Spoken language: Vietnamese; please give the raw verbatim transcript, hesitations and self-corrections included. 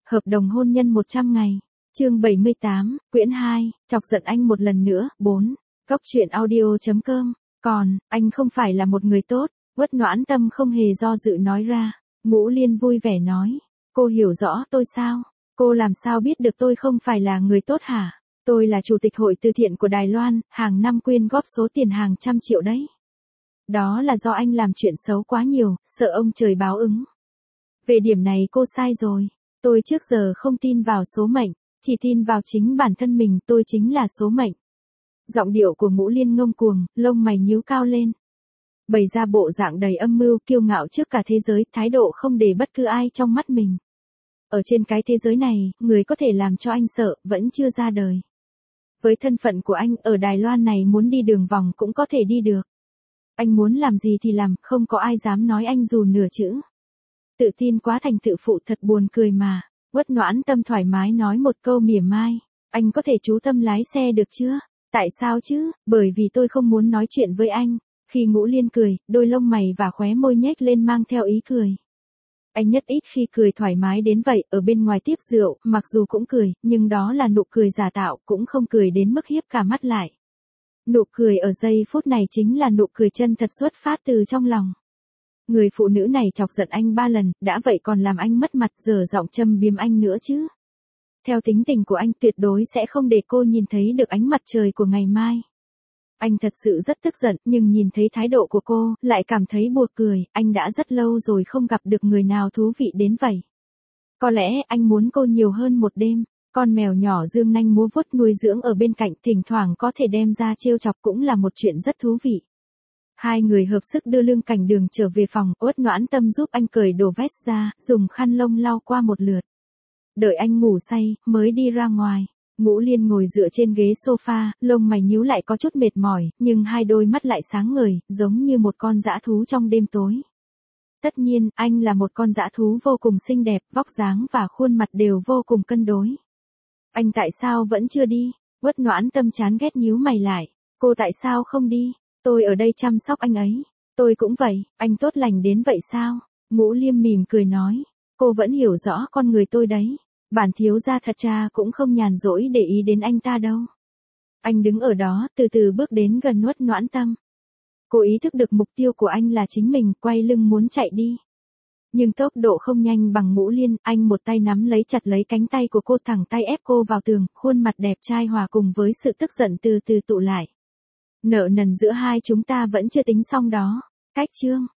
Hợp đồng hôn nhân một trăm ngày. Chương bảy mươi tám, quyển hai, chọc giận anh một lần nữa. bốn. Cốc truyện audio chấm com. Còn, anh không phải là một người tốt. Uất Noãn Tâm không hề do dự nói ra. Ngũ Liên vui vẻ nói. Cô hiểu rõ tôi sao? Cô làm sao biết được tôi không phải là người tốt hả? Tôi là chủ tịch hội từ thiện của Đài Loan, hàng năm quyên góp số tiền hàng trăm triệu đấy. Đó là do anh làm chuyện xấu quá nhiều, sợ ông trời báo ứng. Về điểm này cô sai rồi. Tôi trước giờ không tin vào số mệnh, chỉ tin vào chính bản thân mình, tôi chính là số mệnh. Giọng điệu của Ngũ Liên ngông cuồng, lông mày nhíu cao lên. Bày ra bộ dạng đầy âm mưu kiêu ngạo trước cả thế giới, thái độ không để bất cứ ai trong mắt mình. Ở trên cái thế giới này, người có thể làm cho anh sợ, vẫn chưa ra đời. Với thân phận của anh, ở Đài Loan này muốn đi đường vòng cũng có thể đi được. Anh muốn làm gì thì làm, không có ai dám nói anh dù nửa chữ. Tự tin quá thành tự phụ, thật buồn cười mà. Uất Noãn Tâm thoải mái nói một câu mỉa mai. Anh có thể chú tâm lái xe được chưa? Tại sao chứ? Bởi vì tôi không muốn nói chuyện với anh. Khi Ngũ Liên cười, đôi lông mày và khóe môi nhếch lên mang theo ý cười. Anh nhất ít khi cười thoải mái đến vậy, ở bên ngoài tiếp rượu, mặc dù cũng cười, nhưng đó là nụ cười giả tạo, cũng không cười đến mức hiếp cả mắt lại. Nụ cười ở giây phút này chính là nụ cười chân thật xuất phát từ trong lòng. Người phụ nữ này chọc giận anh ba lần, đã vậy còn làm anh mất mặt, giờ giọng châm biếm anh nữa chứ. Theo tính tình của anh tuyệt đối sẽ không để cô nhìn thấy được ánh mặt trời của ngày mai. Anh thật sự rất tức giận, nhưng nhìn thấy thái độ của cô, lại cảm thấy buồn cười, anh đã rất lâu rồi không gặp được người nào thú vị đến vậy. Có lẽ anh muốn cô nhiều hơn một đêm, con mèo nhỏ dương nanh múa vuốt nuôi dưỡng ở bên cạnh, thỉnh thoảng có thể đem ra trêu chọc cũng là một chuyện rất thú vị. Hai người hợp sức đưa Lương Cảnh Đường trở về phòng, Uất Noãn Tâm giúp anh cởi đồ vest ra, dùng khăn lông lau qua một lượt. Đợi anh ngủ say, mới đi ra ngoài. Ngũ Liên ngồi dựa trên ghế sofa, lông mày nhíu lại có chút mệt mỏi, nhưng hai đôi mắt lại sáng ngời, giống như một con dã thú trong đêm tối. Tất nhiên, anh là một con dã thú vô cùng xinh đẹp, vóc dáng và khuôn mặt đều vô cùng cân đối. Anh tại sao vẫn chưa đi? Uất Noãn Tâm chán ghét nhíu mày lại. Cô tại sao không đi? Tôi ở đây chăm sóc anh ấy. Tôi cũng vậy, anh tốt lành đến vậy sao? Ngũ Liêm mỉm cười nói. Cô vẫn hiểu rõ con người tôi đấy. Bản thiếu gia thật ra cũng không nhàn rỗi để ý đến anh ta đâu. Anh đứng ở đó, từ từ bước đến gần Uất Noãn Tâm. Cô ý thức được mục tiêu của anh là chính mình, quay lưng muốn chạy đi. Nhưng tốc độ không nhanh bằng Ngũ Liên, anh một tay nắm lấy chặt lấy cánh tay của cô, thẳng tay ép cô vào tường, khuôn mặt đẹp trai hòa cùng với sự tức giận từ từ tụ lại. Nợ nần giữa hai chúng ta vẫn chưa tính xong đó. Cách chương.